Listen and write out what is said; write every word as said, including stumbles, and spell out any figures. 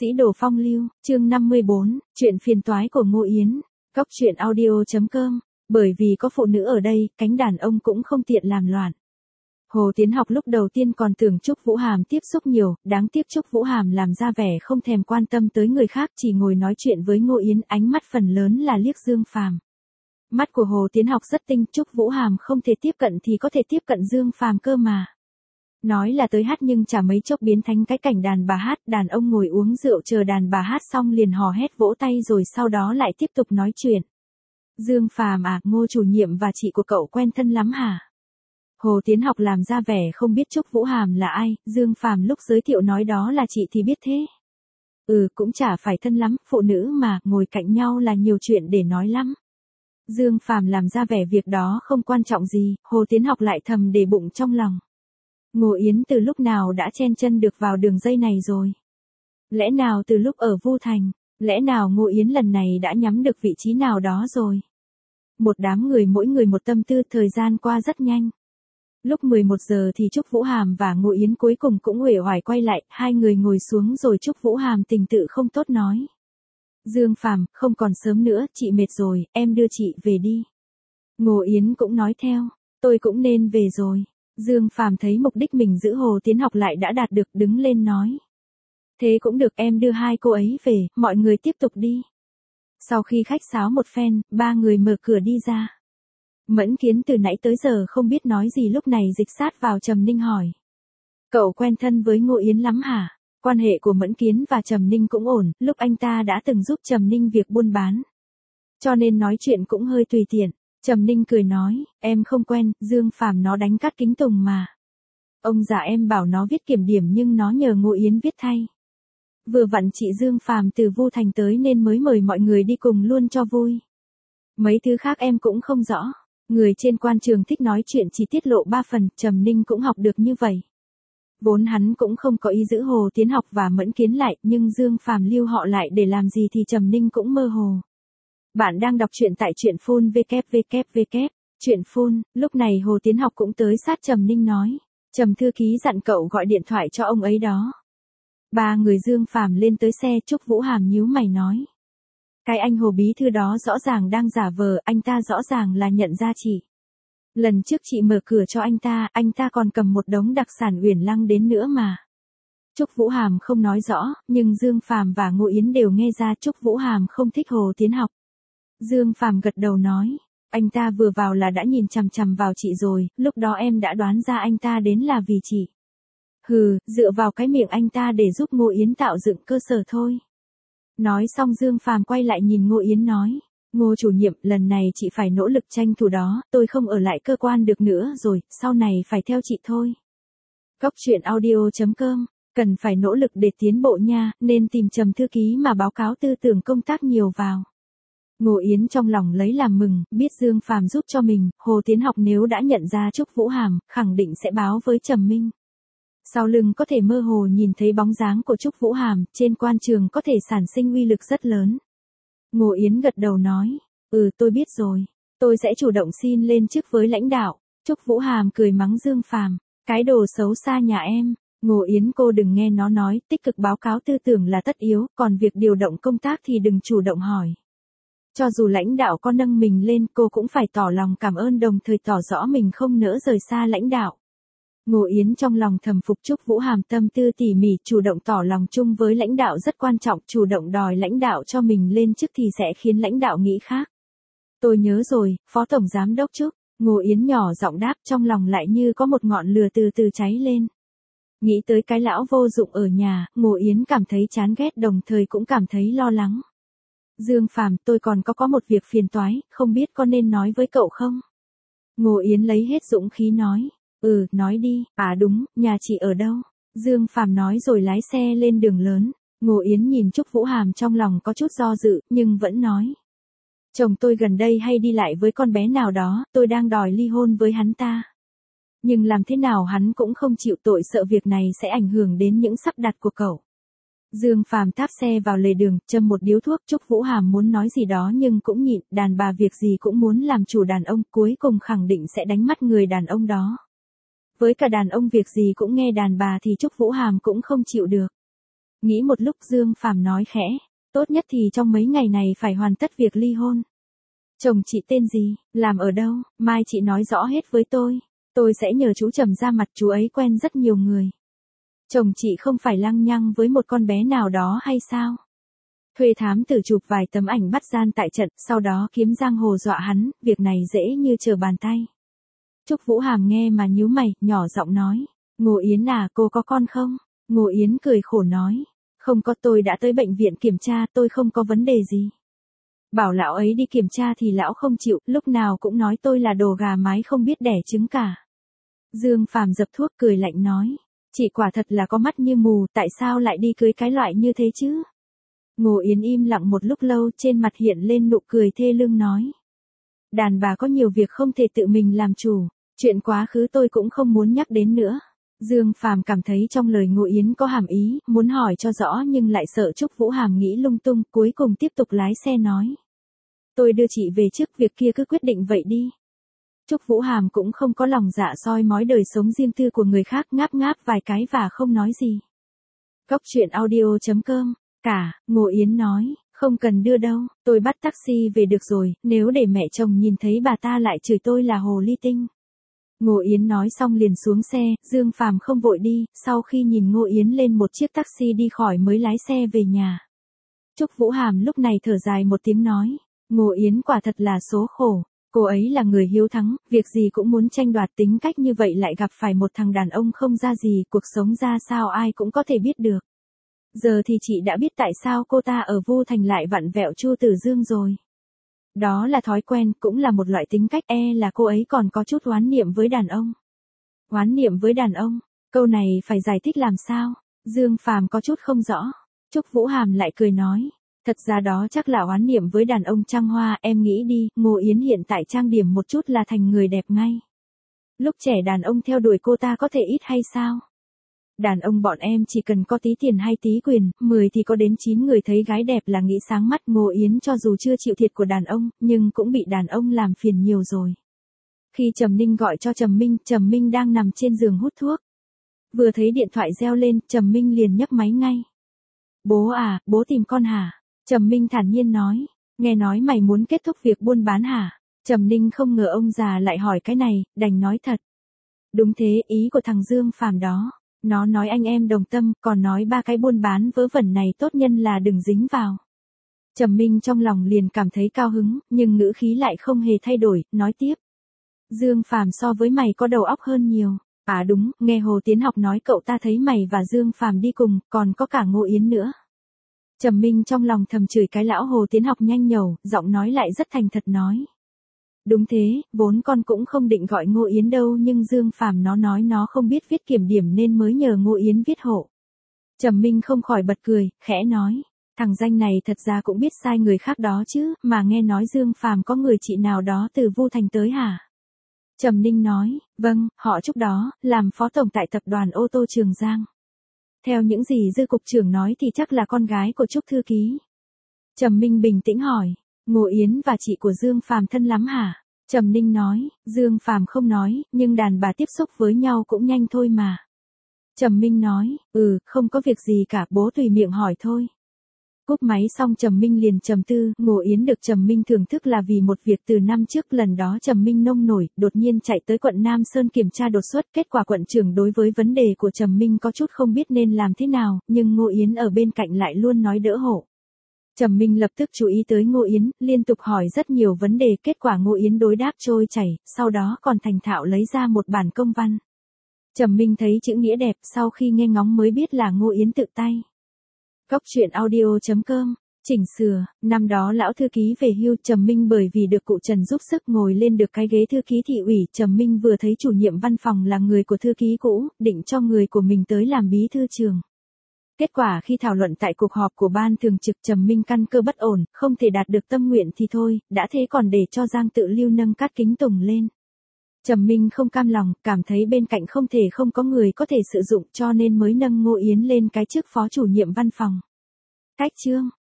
Sĩ đồ phong lưu, chương năm mươi bốn, chuyện phiền toái của Ngô Yến, góc truyện audio chấm com, bởi vì có phụ nữ ở đây, cánh đàn ông cũng không tiện làm loạn. Hồ Tiến Học lúc đầu tiên còn tưởng Trúc Vũ Hàm tiếp xúc nhiều, đáng tiếc Trúc Vũ Hàm làm ra vẻ không thèm quan tâm tới người khác, chỉ ngồi nói chuyện với Ngô Yến, ánh mắt phần lớn là liếc Dương Phàm. Mắt của Hồ Tiến Học rất tinh, Trúc Vũ Hàm không thể tiếp cận thì có thể tiếp cận Dương Phàm cơ mà. Nói là tới hát nhưng chả mấy chốc biến thành cái cảnh đàn bà hát, đàn ông ngồi uống rượu chờ đàn bà hát xong liền hò hét vỗ tay rồi sau đó lại tiếp tục nói chuyện. Dương Phàm à, Ngô chủ nhiệm và chị của cậu quen thân lắm hả? Hồ Tiến Học làm ra vẻ không biết Trúc Vũ Hàm là ai, Dương Phàm lúc giới thiệu nói đó là chị thì biết thế. Ừ, cũng chả phải thân lắm, phụ nữ mà, ngồi cạnh nhau là nhiều chuyện để nói lắm. Dương Phàm làm ra vẻ việc đó không quan trọng gì, Hồ Tiến Học lại thầm để bụng trong lòng. Ngô Yến từ lúc nào đã chen chân được vào đường dây này rồi? Lẽ nào từ lúc ở Vu Thành, lẽ nào Ngô Yến lần này đã nhắm được vị trí nào đó rồi? Một đám người mỗi người một tâm tư, thời gian qua rất nhanh. Lúc mười một giờ thì Trúc Vũ Hàm và Ngô Yến cuối cùng cũng uể oải quay lại, hai người ngồi xuống rồi Trúc Vũ Hàm tình tự không tốt nói. Dương Phàm, không còn sớm nữa, chị mệt rồi, em đưa chị về đi. Ngô Yến cũng nói theo, tôi cũng nên về rồi. Dương Phàm thấy mục đích mình giữ Hồ Tiến Học lại đã đạt được, đứng lên nói. Thế cũng được, em đưa hai cô ấy về, mọi người tiếp tục đi. Sau khi khách sáo một phen, ba người mở cửa đi ra. Mẫn Kiến từ nãy tới giờ không biết nói gì, lúc này dịch sát vào Trầm Ninh hỏi. Cậu quen thân với Ngô Yến lắm hả? Quan hệ của Mẫn Kiến và Trầm Ninh cũng ổn, lúc anh ta đã từng giúp Trầm Ninh việc buôn bán. Cho nên nói chuyện cũng hơi tùy tiện. Trầm Ninh cười nói, em không quen, Dương Phàm nó đánh cắt kính tùng mà. Ông già em bảo nó viết kiểm điểm nhưng nó nhờ Ngô Yến viết thay. Vừa vặn chị Dương Phàm từ Vu Thành tới nên mới mời mọi người đi cùng luôn cho vui. Mấy thứ khác em cũng không rõ. Người trên quan trường thích nói chuyện chỉ tiết lộ ba phần, Trầm Ninh cũng học được như vậy. Vốn hắn cũng không có ý giữ Hồ Tiến Học và Mẫn Kiến lại, nhưng Dương Phàm lưu họ lại để làm gì thì Trầm Ninh cũng mơ hồ. Bạn đang đọc truyện tại truyện phun vê kép vê kép vê kép, truyện phun, lúc này Hồ Tiến Học cũng tới sát Trầm Ninh nói. Trầm thư ký dặn cậu gọi điện thoại cho ông ấy đó. Ba người Dương Phàm lên tới xe, Trúc Vũ Hàm nhíu mày nói. Cái anh Hồ bí thư đó rõ ràng đang giả vờ, anh ta rõ ràng là nhận ra chị. Lần trước chị mở cửa cho anh ta, anh ta còn cầm một đống đặc sản Uyển Lăng đến nữa mà. Trúc Vũ Hàm không nói rõ, nhưng Dương Phàm và Ngô Yến đều nghe ra Trúc Vũ Hàm không thích Hồ Tiến Học. Dương Phàm gật đầu nói, anh ta vừa vào là đã nhìn chằm chằm vào chị rồi, lúc đó em đã đoán ra anh ta đến là vì chị. Hừ, dựa vào cái miệng anh ta để giúp Ngô Yến tạo dựng cơ sở thôi. Nói xong Dương Phàm quay lại nhìn Ngô Yến nói, Ngô chủ nhiệm, lần này chị phải nỗ lực tranh thủ đó, tôi không ở lại cơ quan được nữa rồi, sau này phải theo chị thôi. Góc truyện audio chấm com, cần phải nỗ lực để tiến bộ nha, nên tìm Trầm thư ký mà báo cáo tư tưởng công tác nhiều vào. Ngô Yến trong lòng lấy làm mừng, biết Dương Phàm giúp cho mình, Hồ Tiến Học nếu đã nhận ra Trúc Vũ Hàm, khẳng định sẽ báo với Trầm Minh. Sau lưng có thể mơ hồ nhìn thấy bóng dáng của Trúc Vũ Hàm, trên quan trường có thể sản sinh uy lực rất lớn. Ngô Yến gật đầu nói, ừ tôi biết rồi, tôi sẽ chủ động xin lên chức với lãnh đạo. Trúc Vũ Hàm cười mắng Dương Phàm, cái đồ xấu xa nhà em. Ngô Yến cô đừng nghe nó nói, tích cực báo cáo tư tưởng là tất yếu, còn việc điều động công tác thì đừng chủ động hỏi. Cho dù lãnh đạo có nâng mình lên, cô cũng phải tỏ lòng cảm ơn đồng thời tỏ rõ mình không nỡ rời xa lãnh đạo. Ngô Yến trong lòng thầm phục Trúc Vũ Hàm tâm tư tỉ mỉ, chủ động tỏ lòng chung với lãnh đạo rất quan trọng, chủ động đòi lãnh đạo cho mình lên chức thì sẽ khiến lãnh đạo nghĩ khác. Tôi nhớ rồi, Phó Tổng Giám Đốc Trúc, Ngô Yến nhỏ giọng đáp, trong lòng lại như có một ngọn lửa từ từ cháy lên. Nghĩ tới cái lão vô dụng ở nhà, Ngô Yến cảm thấy chán ghét đồng thời cũng cảm thấy lo lắng. Dương Phàm, tôi còn có có một việc phiền toái, không biết có nên nói với cậu không? Ngô Yến lấy hết dũng khí nói. Ừ, nói đi, à đúng, nhà chị ở đâu? Dương Phàm nói rồi lái xe lên đường lớn. Ngô Yến nhìn Trúc Vũ Hàm trong lòng có chút do dự, nhưng vẫn nói. Chồng tôi gần đây hay đi lại với con bé nào đó, tôi đang đòi ly hôn với hắn ta. Nhưng làm thế nào hắn cũng không chịu, tội sợ việc này sẽ ảnh hưởng đến những sắp đặt của cậu. Dương Phàm táp xe vào lề đường, châm một điếu thuốc. Trúc Vũ Hàm muốn nói gì đó nhưng cũng nhịn, đàn bà việc gì cũng muốn làm chủ đàn ông, cuối cùng khẳng định sẽ đánh mất người đàn ông đó. Với cả đàn ông việc gì cũng nghe đàn bà thì Trúc Vũ Hàm cũng không chịu được. Nghĩ một lúc Dương Phàm nói khẽ, tốt nhất thì trong mấy ngày này phải hoàn tất việc ly hôn. Chồng chị tên gì, làm ở đâu, mai chị nói rõ hết với tôi. Tôi sẽ nhờ chú Trầm ra mặt, chú ấy quen rất nhiều người. Chồng chị không phải lăng nhăng với một con bé nào đó hay sao? Thuê thám tử chụp vài tấm ảnh bắt gian tại trận, sau đó kiếm giang hồ dọa hắn, việc này dễ như trở bàn tay. Trúc Vũ Hàm nghe mà nhíu mày, nhỏ giọng nói, Ngô Yến à, cô có con không? Ngô Yến cười khổ nói, không có, tôi đã tới bệnh viện kiểm tra, tôi không có vấn đề gì. Bảo lão ấy đi kiểm tra thì lão không chịu, lúc nào cũng nói tôi là đồ gà mái không biết đẻ trứng cả. Dương Phàm dập thuốc cười lạnh nói, chị quả thật là có mắt như mù, tại sao lại đi cưới cái loại như thế chứ? Ngô Yến im lặng một lúc lâu, trên mặt hiện lên nụ cười thê lương nói, đàn bà có nhiều việc không thể tự mình làm chủ, chuyện quá khứ tôi cũng không muốn nhắc đến nữa. Dương Phàm cảm thấy trong lời Ngô Yến có hàm ý, muốn hỏi cho rõ nhưng lại sợ Trúc Vũ Hàm nghĩ lung tung, cuối cùng tiếp tục lái xe nói, tôi đưa chị về trước, việc kia cứ quyết định vậy đi. Trúc Vũ Hàm cũng không có lòng dạ soi mói đời sống riêng tư của người khác, ngáp ngáp vài cái và không nói gì. Cốc truyện audio chấm com. Cả, Ngô Yến nói, không cần đưa đâu, tôi bắt taxi về được rồi, nếu để mẹ chồng nhìn thấy bà ta lại chửi tôi là hồ ly tinh. Ngô Yến nói xong liền xuống xe, Dương Phàm không vội đi, sau khi nhìn Ngô Yến lên một chiếc taxi đi khỏi mới lái xe về nhà. Trúc Vũ Hàm lúc này thở dài một tiếng nói, Ngô Yến quả thật là số khổ, cô ấy là người hiếu thắng, việc gì cũng muốn tranh đoạt, tính cách như vậy lại gặp phải một thằng đàn ông không ra gì, cuộc sống ra sao ai cũng có thể biết được. Giờ thì chị đã biết tại sao cô ta ở Vu Thành lại vặn vẹo Chu Tử Dương rồi. Đó là thói quen, cũng là một loại tính cách, e là cô ấy còn có chút oán niệm với đàn ông. Oán niệm với đàn ông, câu này phải giải thích làm sao? Dương Phàm có chút không rõ. Trúc Vũ Hàm lại cười nói, thật ra đó chắc là oán niệm với đàn ông trăng hoa, em nghĩ đi, Ngô Yến hiện tại trang điểm một chút là thành người đẹp ngay. Lúc trẻ đàn ông theo đuổi cô ta có thể ít hay sao? Đàn ông bọn em chỉ cần có tí tiền hay tí quyền, mười thì có đến chín người thấy gái đẹp là nghĩ sáng mắt. Ngô Yến cho dù chưa chịu thiệt của đàn ông, nhưng cũng bị đàn ông làm phiền nhiều rồi. Khi Trầm Ninh gọi cho Trầm Minh, Trầm Minh đang nằm trên giường hút thuốc. Vừa thấy điện thoại reo lên, Trầm Minh liền nhấc máy ngay. Bố à, bố tìm con hả? Trầm Minh thản nhiên nói, nghe nói mày muốn kết thúc việc buôn bán hả? Trầm Ninh không ngờ ông già lại hỏi cái này, đành nói thật. Đúng thế, ý của thằng Dương Phàm đó. Nó nói anh em đồng tâm, còn nói ba cái buôn bán vớ vẩn này tốt nhân là đừng dính vào. Trầm Minh trong lòng liền cảm thấy cao hứng, nhưng ngữ khí lại không hề thay đổi, nói tiếp. Dương Phàm so với mày có đầu óc hơn nhiều. À đúng, nghe Hồ Tiến Học nói cậu ta thấy mày và Dương Phàm đi cùng, còn có cả Ngô Yến nữa. Trầm Minh trong lòng thầm chửi cái lão Hồ Tiến Học nhanh nhẩu, giọng nói lại rất thành thật nói. Đúng thế, vốn con cũng không định gọi Ngô Yến đâu, nhưng Dương Phàm nó nói nó không biết viết kiểm điểm nên mới nhờ Ngô Yến viết hộ. Trầm Minh không khỏi bật cười, khẽ nói, thằng danh này thật ra cũng biết sai người khác đó chứ, mà nghe nói Dương Phàm có người chị nào đó từ Vu Thành tới hả? Trầm Ninh nói, vâng, họ Trúc đó, làm phó tổng tại tập đoàn ô tô Trường Giang. Theo những gì Dư cục trưởng nói thì chắc là con gái của Trúc thư ký. Trầm Minh bình tĩnh hỏi, Ngô Yến và chị của Dương Phàm thân lắm hả? Trầm Ninh nói, Dương Phàm không nói, nhưng đàn bà tiếp xúc với nhau cũng nhanh thôi mà. Trầm Minh nói, ừ, không có việc gì cả, bố tùy miệng hỏi thôi. Cúp máy xong Trầm Minh liền trầm tư, Ngô Yến được Trầm Minh thưởng thức là vì một việc từ năm trước, lần đó Trầm Minh nông nổi, đột nhiên chạy tới quận Nam Sơn kiểm tra đột xuất, kết quả quận trưởng đối với vấn đề của Trầm Minh có chút không biết nên làm thế nào, nhưng Ngô Yến ở bên cạnh lại luôn nói đỡ hộ. Trầm Minh lập tức chú ý tới Ngô Yến, liên tục hỏi rất nhiều vấn đề, kết quả Ngô Yến đối đáp trôi chảy, sau đó còn thành thạo lấy ra một bản công văn. Trầm Minh thấy chữ nghĩa đẹp, sau khi nghe ngóng mới biết là Ngô Yến tự tay. Cốc truyện audio chấm com, chỉnh sửa, năm đó lão thư ký về hưu, Trầm Minh bởi vì được cụ Trần giúp sức ngồi lên được cái ghế thư ký thị ủy, Trầm Minh vừa thấy chủ nhiệm văn phòng là người của thư ký cũ, định cho người của mình tới làm bí thư trường. Kết quả khi thảo luận tại cuộc họp của ban thường trực, Trầm Minh căn cơ bất ổn, không thể đạt được tâm nguyện thì thôi, đã thế còn để cho Giang Tự Lưu nâng cát kính tùng lên. Trầm Minh không cam lòng, cảm thấy bên cạnh không thể không có người có thể sử dụng, cho nên mới nâng Ngô Yến lên cái chức phó chủ nhiệm văn phòng. Cách chương